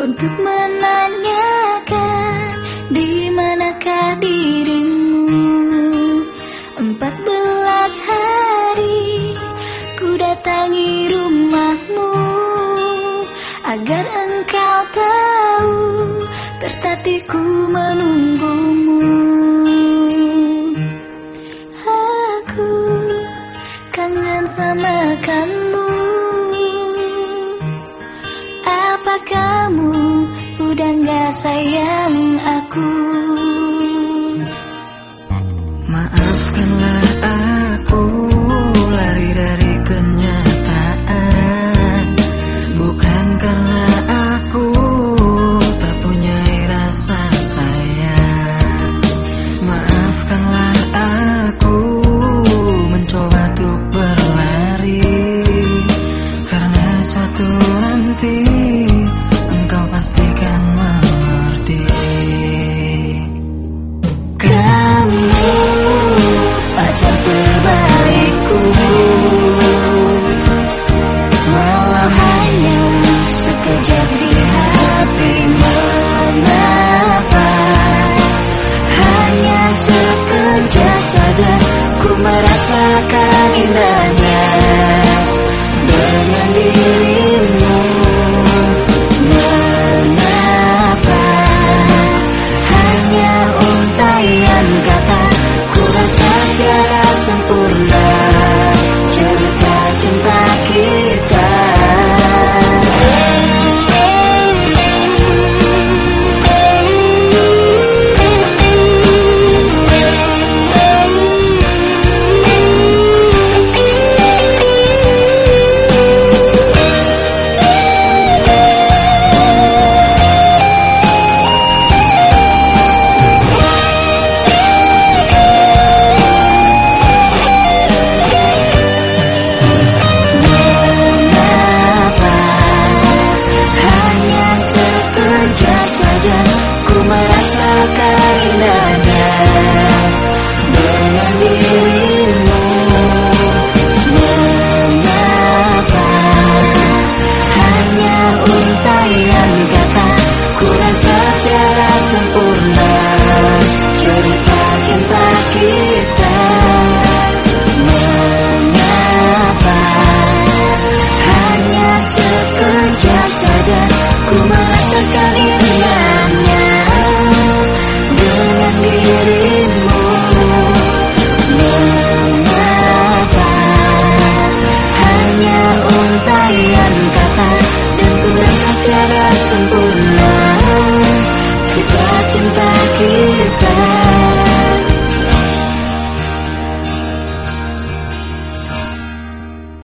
untuk menanyakan di manakah dirimu. 14 hari ku datangi rumahmu agar engkau tahu tertatihku menunggumu. Aku kangen sama kamu. Apa kamu udah gak sayang aku? Maafkanlah aku lari dari kenyataan, bukan karena aku tak punya rasa sayang. Maafkanlah aku mencoba untuk berlari, karena suatu nanti engkau pastikan mengerti. Kamu pacar terbaikku, walau hanya sekejap di hati. Mengapa hanya sekejap saja ku merasakan indahnya dengan dirimu? Mengapa hanya untaian kata ku rasa tiada sempurna?